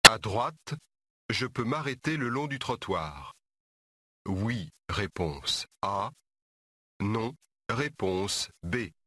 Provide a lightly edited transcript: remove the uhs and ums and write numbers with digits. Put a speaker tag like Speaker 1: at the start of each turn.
Speaker 1: À droite, je peux m'arrêter le long du trottoir. Oui, réponse A. Non, réponse B.